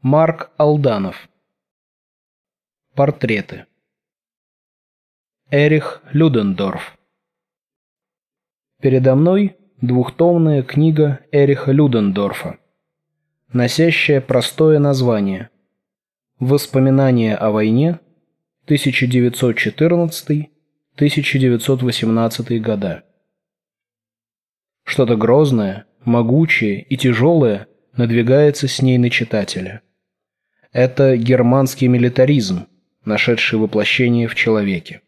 Марк Алданов. Портреты. Эрих Людендорф. Передо мной двухтомная книга Эриха Людендорфа, носящая простое название «Воспоминания о войне 1914-1918 года». Что-то грозное, могучее и тяжелое надвигается с ней на читателя. Это германский милитаризм, нашедший воплощение в человеке.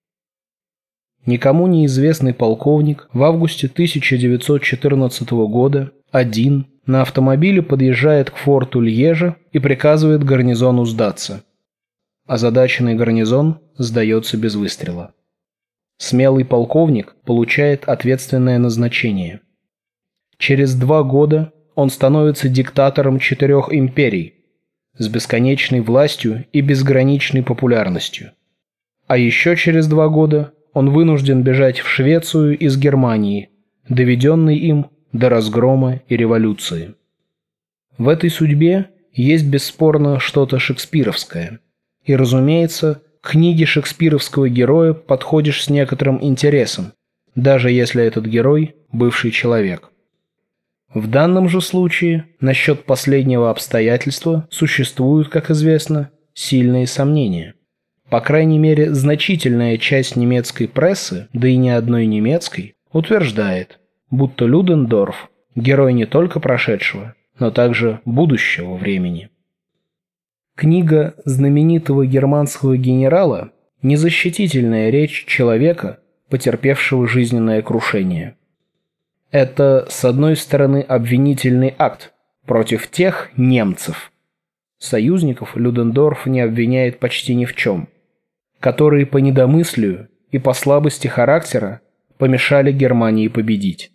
Никому неизвестный полковник в августе 1914 года один на автомобиле подъезжает к форту Льежа и приказывает гарнизону сдаться. Озадаченный гарнизон сдается без выстрела. Смелый полковник получает ответственное назначение. Через 2 года он становится диктатором 4 империй с бесконечной властью и безграничной популярностью. А еще через 2 года он вынужден бежать в Швецию из Германии, доведенной им до разгрома и революции. В этой судьбе есть бесспорно что-то шекспировское. И, разумеется, к книге шекспировского героя подходишь с некоторым интересом, даже если этот герой – бывший человек. В данном же случае насчет последнего обстоятельства существуют, как известно, сильные сомнения. По крайней мере, значительная часть немецкой прессы, да и не одной немецкой, утверждает, будто Людендорф – герой не только прошедшего, но также будущего времени. Книга знаменитого германского генерала – незащитительная речь человека, потерпевшего жизненное крушение. Это, с одной стороны, обвинительный акт против тех немцев, союзников Людендорф не обвиняет почти ни в чем, которые по недомыслию и по слабости характера помешали Германии победить.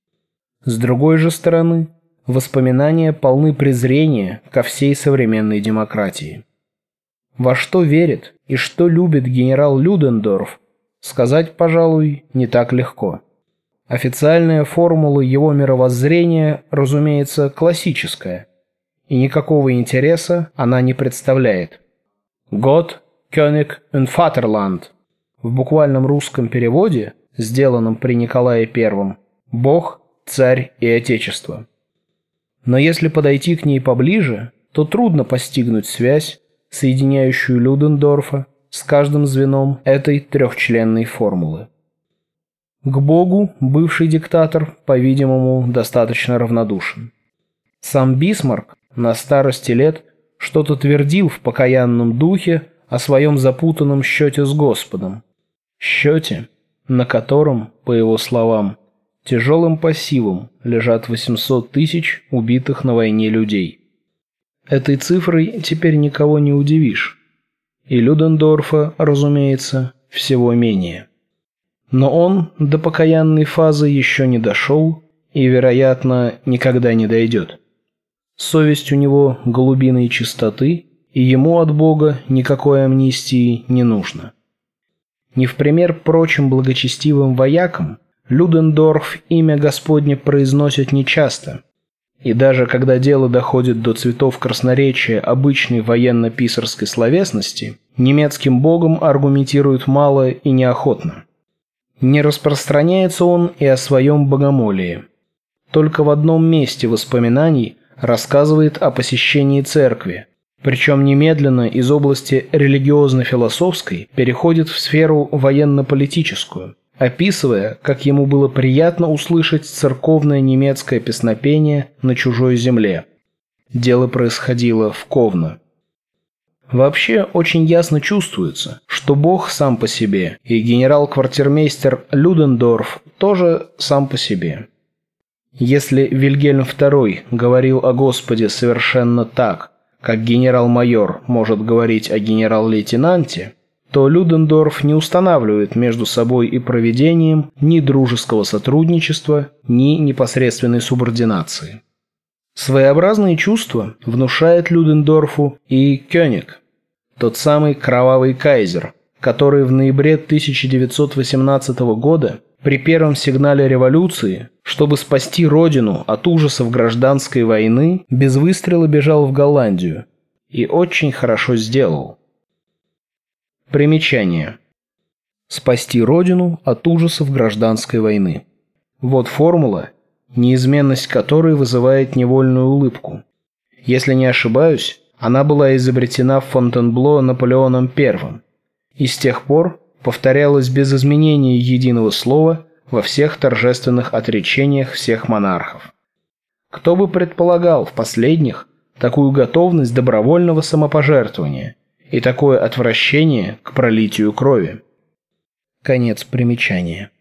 С другой же стороны, воспоминания полны презрения ко всей современной демократии. Во что верит и что любит генерал Людендорф, сказать, пожалуй, не так легко. Официальная формула его мировоззрения, разумеется, классическая, и никакого интереса она не представляет. «Gott, König und Vaterland» в буквальном русском переводе, сделанном при Николае I, «Бог, Царь и Отечество». Но если подойти к ней поближе, то трудно постигнуть связь, соединяющую Людендорфа с каждым звеном этой трехчленной формулы. К Богу бывший диктатор, по-видимому, достаточно равнодушен. Сам Бисмарк на старости лет что-то твердил в покаянном духе о своем запутанном счете с Господом. Счете, на котором, по его словам, тяжелым пассивом лежат 800 тысяч убитых на войне людей. Этой цифрой теперь никого не удивишь. И Людендорфа, разумеется, всего менее. Но он до покаянной фазы еще не дошел и, вероятно, никогда не дойдет. Совесть у него голубиной чистоты, и ему от Бога никакой амнистии не нужно. Не в пример прочим благочестивым воякам, Людендорф имя Господне произносит нечасто, и даже когда дело доходит до цветов красноречия обычной военно-писарской словесности, немецким богом аргументирует мало и неохотно. Не распространяется он и о своем богомолии. Только в одном месте воспоминаний рассказывает о посещении церкви, причем немедленно из области религиозно-философской переходит в сферу военно-политическую, описывая, как ему было приятно услышать церковное немецкое песнопение на чужой земле. Дело происходило в Ковно. Вообще очень ясно чувствуется, что Бог сам по себе, и генерал-квартирмейстер Людендорф тоже сам по себе. Если Вильгельм II говорил о Господе совершенно так, как генерал-майор может говорить о генерал-лейтенанте, то Людендорф не устанавливает между собой и провидением ни дружеского сотрудничества, ни непосредственной субординации. Своеобразные чувства внушает Людендорфу и Кёниг, тот самый кровавый кайзер, который в ноябре 1918 года при первом сигнале революции, чтобы спасти родину от ужасов гражданской войны, без выстрела бежал в Голландию, И очень хорошо сделал. Примечание. Спасти Родину от ужасов гражданской войны. Вот формула, неизменность которой вызывает невольную улыбку. Если не ошибаюсь, она была изобретена в Фонтенбло Наполеоном I, и с тех пор повторялась без изменения единого слова во всех торжественных отречениях всех монархов. Кто бы предполагал в последних такую готовность добровольного самопожертвования и такое отвращение к пролитию крови? Конец примечания.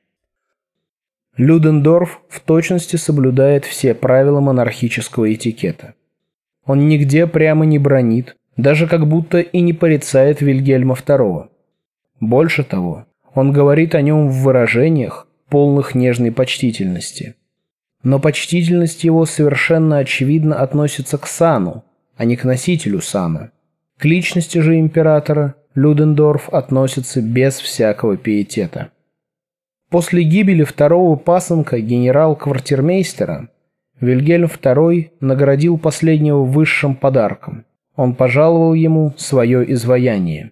Людендорф в точности соблюдает все правила монархического этикета. Он нигде прямо не бранит, даже как будто и не порицает Вильгельма II. Больше того, он говорит о нем в выражениях, полных нежной почтительности. Но почтительность его совершенно очевидно относится к сану, а не к носителю сана. К личности же императора Людендорф относится без всякого пиетета. После гибели второго пасынка генерал-квартирмейстера Вильгельм II наградил последнего высшим подарком. Он пожаловал ему свое изваяние.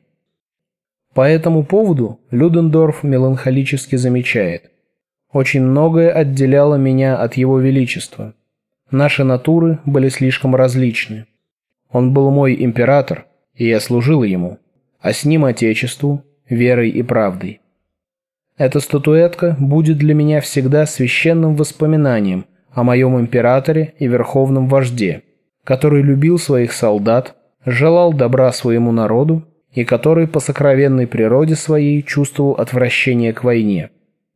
По этому поводу Людендорф меланхолически замечает: «Очень многое отделяло меня от его величества. Наши натуры были слишком различны. Он был мой император, и я служил ему, а с ним Отечеству, верой и правдой. Эта статуэтка будет для меня всегда священным воспоминанием о моем императоре и верховном вожде, который любил своих солдат, желал добра своему народу и который по сокровенной природе своей чувствовал отвращение к войне.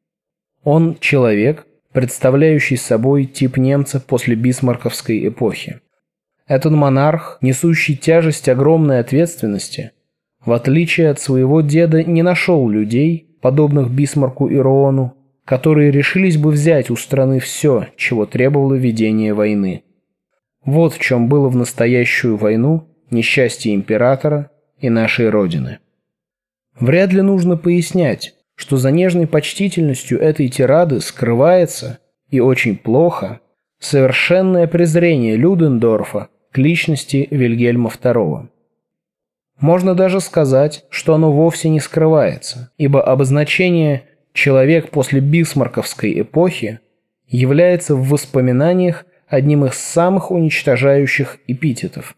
Он человек, представляющий собой тип немца после бисмарковской эпохи. Этот монарх, несущий тяжесть огромной ответственности, в отличие от своего деда, не нашел людей, подобных Бисмарку и Роону, которые решились бы взять у страны все, чего требовало ведение войны. Вот в чем было в настоящую войну несчастье императора и нашей Родины. Вряд ли нужно пояснять, что за нежной почтительностью этой тирады скрывается, и очень плохо, совершенное презрение Людендорфа к личности Вильгельма II. Можно даже сказать, что оно вовсе не скрывается, ибо обозначение «человек после бисмарковской эпохи» является в воспоминаниях одним из самых уничтожающих эпитетов.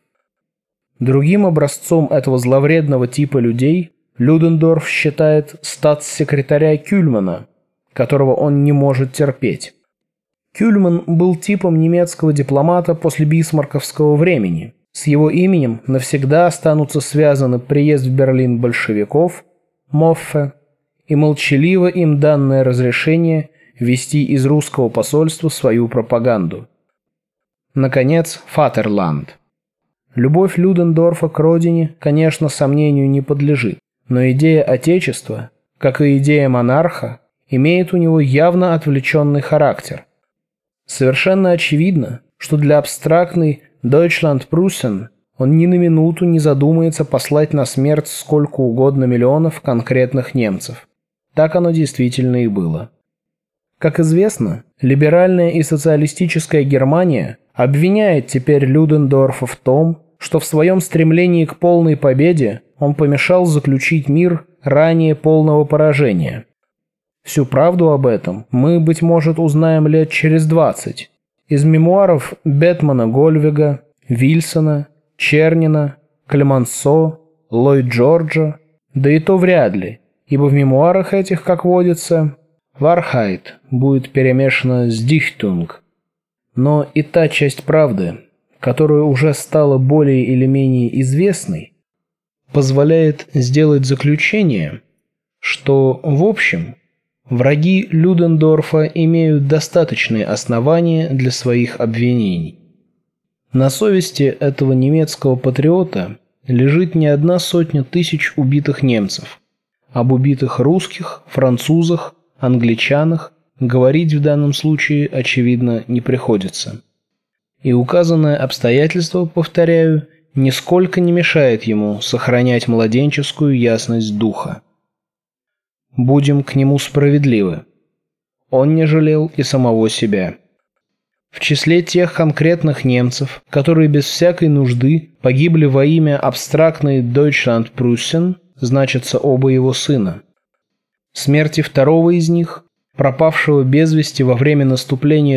Другим образцом этого зловредного типа людей Людендорф считает статс-секретаря Кюльмана, которого он не может терпеть. Кюльман был типом немецкого дипломата после бисмарковского времени. С его именем навсегда останутся связаны приезд в Берлин большевиков, Моффе, и молчаливо им данное разрешение вести из русского посольства свою пропаганду. Наконец, Фатерланд. Любовь Людендорфа к родине, конечно, сомнению не подлежит, но идея Отечества, как и идея монарха, имеет у него явно отвлеченный характер. Совершенно очевидно, что для абстрактной Deutschland-Prussen он ни на минуту не задумается послать на смерть сколько угодно миллионов конкретных немцев. Так оно действительно и было. Как известно, либеральная и социалистическая Германия обвиняет теперь Людендорфа в том, что в своем стремлении к полной победе он помешал заключить мир ранее полного поражения. Всю правду об этом мы, быть может, узнаем лет через 20 из мемуаров Бетмана Гольвега, Вильсона, Чернина, Клемансо, Ллойд Джорджа, да и то вряд ли, ибо в мемуарах этих, как водится, Wahrheit будет перемешана с Dichtung. Но и та часть правды, которая уже стала более или менее известной, позволяет сделать заключение, что, в общем, враги Людендорфа имеют достаточные основания для своих обвинений. На совести этого немецкого патриота лежит не одна сотня тысяч убитых немцев. Об убитых русских, французах, англичанах говорить в данном случае, очевидно, не приходится. И указанное обстоятельство, повторяю, нисколько не мешает ему сохранять младенческую ясность духа. Будем к нему справедливы. Он не жалел и самого себя. В числе тех конкретных немцев, которые без всякой нужды погибли во имя абстрактной Deutschland-Prussen, значатся оба его сына. Смерти второго из них, пропавшего без вести во время наступления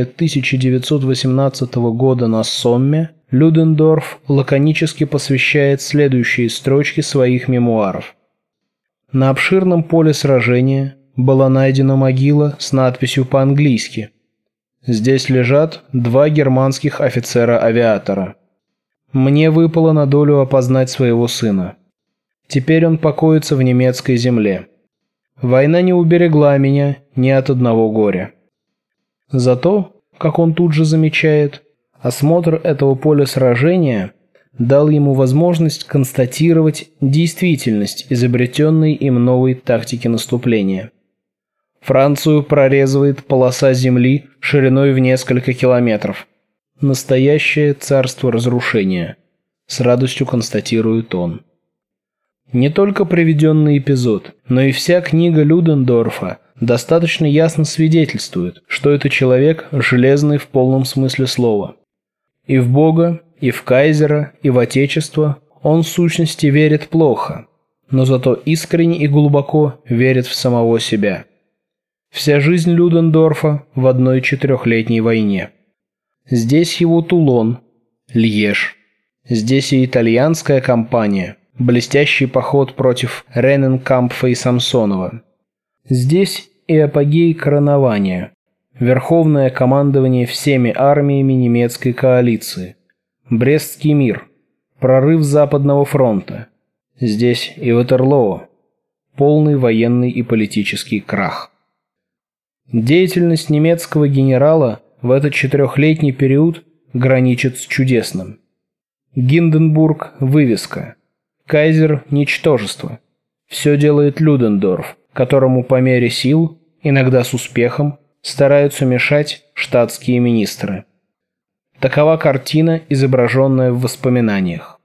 1918 года на Сомме, Людендорф лаконически посвящает следующие строчки своих мемуаров. На обширном поле сражения была найдена могила с надписью по-английски: «Здесь лежат 2 германских офицера-авиатора. Мне выпало на долю опознать своего сына. Теперь он покоится в немецкой земле. Война не уберегла меня ни от одного горя». Зато, как он тут же замечает, осмотр этого поля сражения дал ему возможность констатировать действительность изобретенной им новой тактики наступления. Францию прорезывает полоса земли шириной в несколько километров. Настоящее царство разрушения, с радостью констатирует он. Не только приведенный эпизод, но и вся книга Людендорфа достаточно ясно свидетельствует, что это человек железный в полном смысле слова. И в Бога, и в кайзера, и в Отечество он в сущности верит плохо, но зато искренне и глубоко верит в самого себя. Вся жизнь Людендорфа в одной 4-летней войне. Здесь его Тулон, Льеж. Здесь и итальянская кампания, блестящий поход против Рененкампфа и Самсонова. Здесь и апогей коронования, верховное командование всеми армиями немецкой коалиции, Брестский мир, прорыв Западного фронта. Здесь и Ватерлоо, полный военный и политический крах. Деятельность немецкого генерала в этот 4-летний период граничит с чудесным. Гинденбург – вывеска. Кайзер – ничтожество. Все делает Людендорф, которому по мере сил, иногда с успехом, стараются мешать штатские министры. Такова картина, изображенная в воспоминаниях.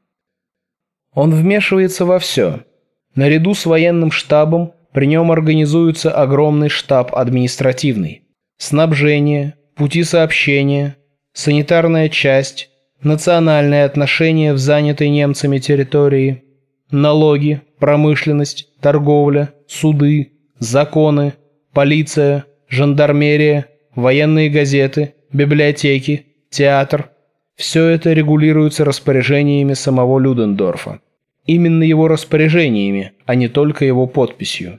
Он вмешивается во все. Наряду с военным штабом при нем организуется огромный штаб административный. Снабжение, пути сообщения, санитарная часть, национальные отношения в занятой немцами территории, налоги, промышленность, торговля, суды, законы, полиция, жандармерия, военные газеты, библиотеки, театр. Все это регулируется распоряжениями самого Людендорфа. Именно его распоряжениями, а не только его подписью.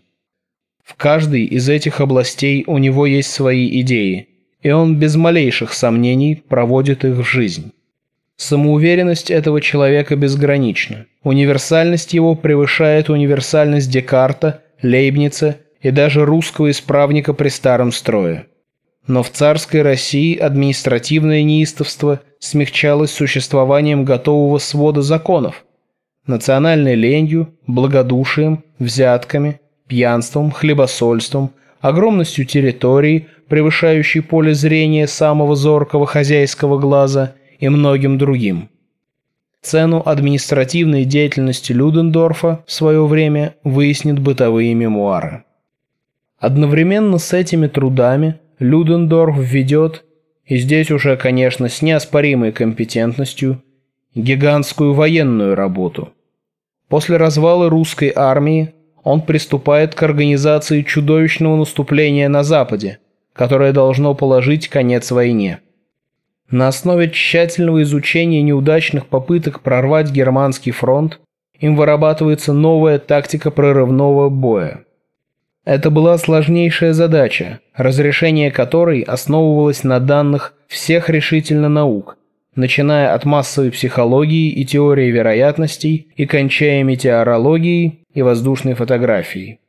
В каждой из этих областей у него есть свои идеи, и он без малейших сомнений проводит их в жизнь. Самоуверенность этого человека безгранична. Универсальность его превышает универсальность Декарта, Лейбница и даже русского исправника при старом строе. Но в царской России административное неистовство смягчалось существованием готового свода законов, национальной ленью, благодушием, взятками, пьянством, хлебосольством, огромностью территорий, превышающей поле зрения самого зоркого хозяйского глаза и многим другим. Цену административной деятельности Людендорфа в свое время выяснят бытовые мемуары. Одновременно с этими трудами Людендорф ведет, и здесь уже, конечно, с неоспоримой компетентностью, гигантскую военную работу. После развала русской армии он приступает к организации чудовищного наступления на Западе, которое должно положить конец войне. На основе тщательного изучения неудачных попыток прорвать германский фронт им вырабатывается новая тактика прорывного боя. Это была сложнейшая задача, разрешение которой основывалось на данных всех решительно наук, начиная от массовой психологии и теории вероятностей и кончая метеорологией и воздушной фотографией.